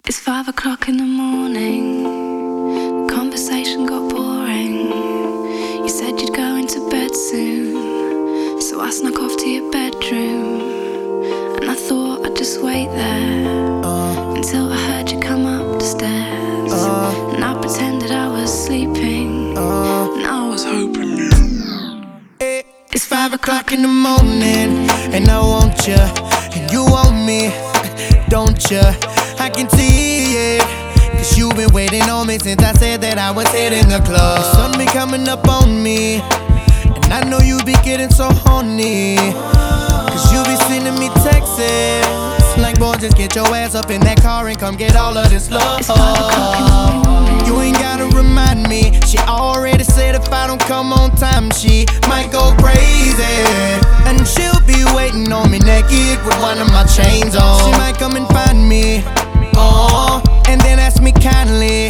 It's 5 o'clock in the morning. The conversation got boring. You said you'd go into bed soon, so I snuck off to your bedroom. And I thought I'd just wait there until I heard you come up the stairs. And I pretended I was sleeping, and I was hoping you. It's 5 o'clock in the morning, and I want you, and you want me, don't you? I can see it, cause you've been waiting on me since I said that I was hitting the club. The sun be coming up on me, and I know you be getting so horny, cause you be sending me texts like, boy, just get your ass up in that car and come get all of this love. You ain't gotta remind me, she already said if I don't come on time she might go crazy. And she'll be waiting on me naked with one of my chains on. She might come and find me, and then ask me kindly,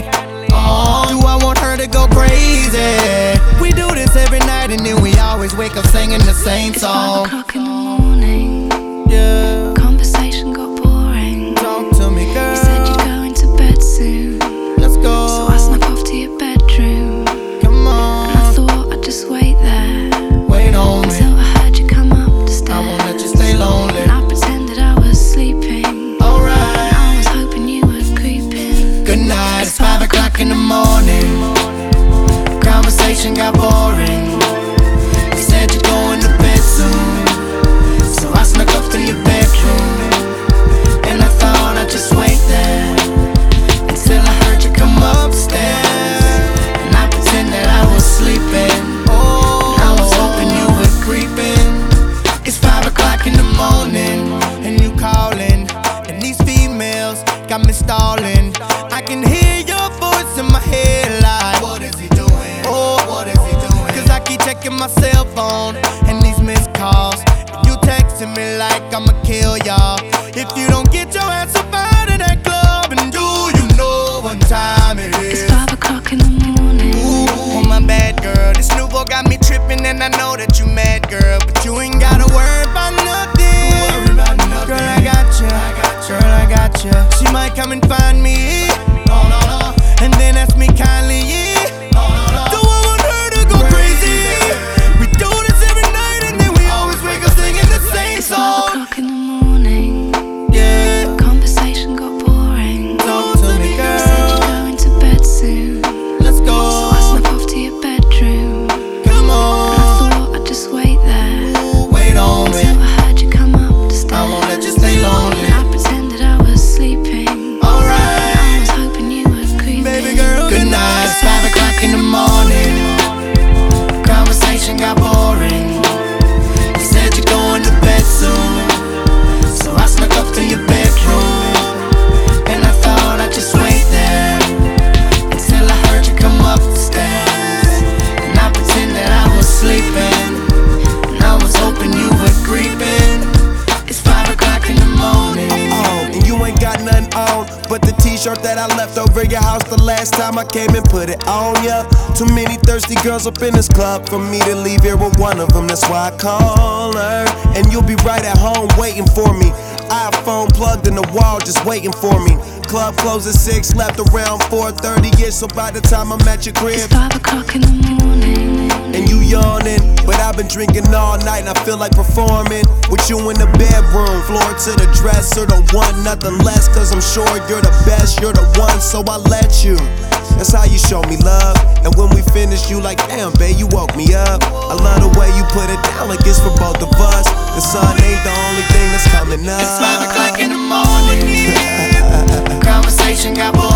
do I want her to go crazy? We do this every night and then we always wake up singing the same song. It's 5 o'clock in the morning. Yeah. Conversation got boring. Talk to me, girl. You said you'd go into bed soon. Let's go. So I snuck off to your bedroom. Come on. And I thought I'd just wait there. Wait on me. Until I heard you come up the stairs. I won't let you stay lonely. And I pretended I was sleeping. Alright. And I was hoping you were creeping. Good night, it's 5 o'clock in the morning. Conversation got boring. You said you're going to bed soon, so I snuck up to your bedroom. And I thought I'd just wait there until I heard you come upstairs. And I pretended I was sleeping, and I was hoping you were creeping. It's 5 o'clock in the morning, and you calling, and these females got me stalling. I can hear your voice in my head like, what is he doing? Oh, what is he doing? Cause I keep checking my cell phone and these missed calls, and you texting me like I'ma kill y'all if you don't get your ass up out of that club. And do you know what time it is? It's 5 o'clock in the morning. Ooh, my bad girl, this new boy got me tripping, and I know that you mad, girl, but you ain't gotta worry about nothing. Girl, I got you, girl, I got you. She might come and find me, and then ask me kindly, do I want her to go crazy? We do this every night, and then we always wake up singing the same It's 5 song. o'clock in the morning. Yeah, Conversation got boring. talk to me, You said you'd girl. go into bed soon. Let's So go. I snuck off to your bedroom. Come And I on, thought I'd just wait there wait on me. until I heard you come up the stairs. I won't let you stay lonely. And I pretended I was sleeping. Alright. I was hoping you were creeping. Baby girl, good night. It's 5 o'clock in the morning. Conversation got boring. You said you're going to bed soon, so I snuck up to your bedroom. And I thought I'd just wait there until I heard you come up the stairs. And I pretended I was sleeping, and I was hoping you were creeping. It's 5 o'clock in the morning. Oh, and you ain't got nothing on but the t-shirt that I left over your house the last time I came and put it on ya. Too many thirsty girls up in this club for me to leave here with one of them. That's why I call her, and you'll be right at home waiting for me. iPhone plugged in the wall just waiting for me. Club closed at 6, left around 4:30ish. So by the time I'm at your It's crib 5 o'clock in the morning. and you yawning, but I've been drinking all night and I feel like performing with you in the bedroom. Floor to the dresser, don't want nothing less, cause I'm sure you're the best, you're the one, so I let you. That's how you show me love. And when we finish, you like, damn, babe, you woke me up. I love the way you put it down like it's for both of us. The sun ain't the only thing that's coming up. It's 5 o'clock in the morning. Conversation got boring.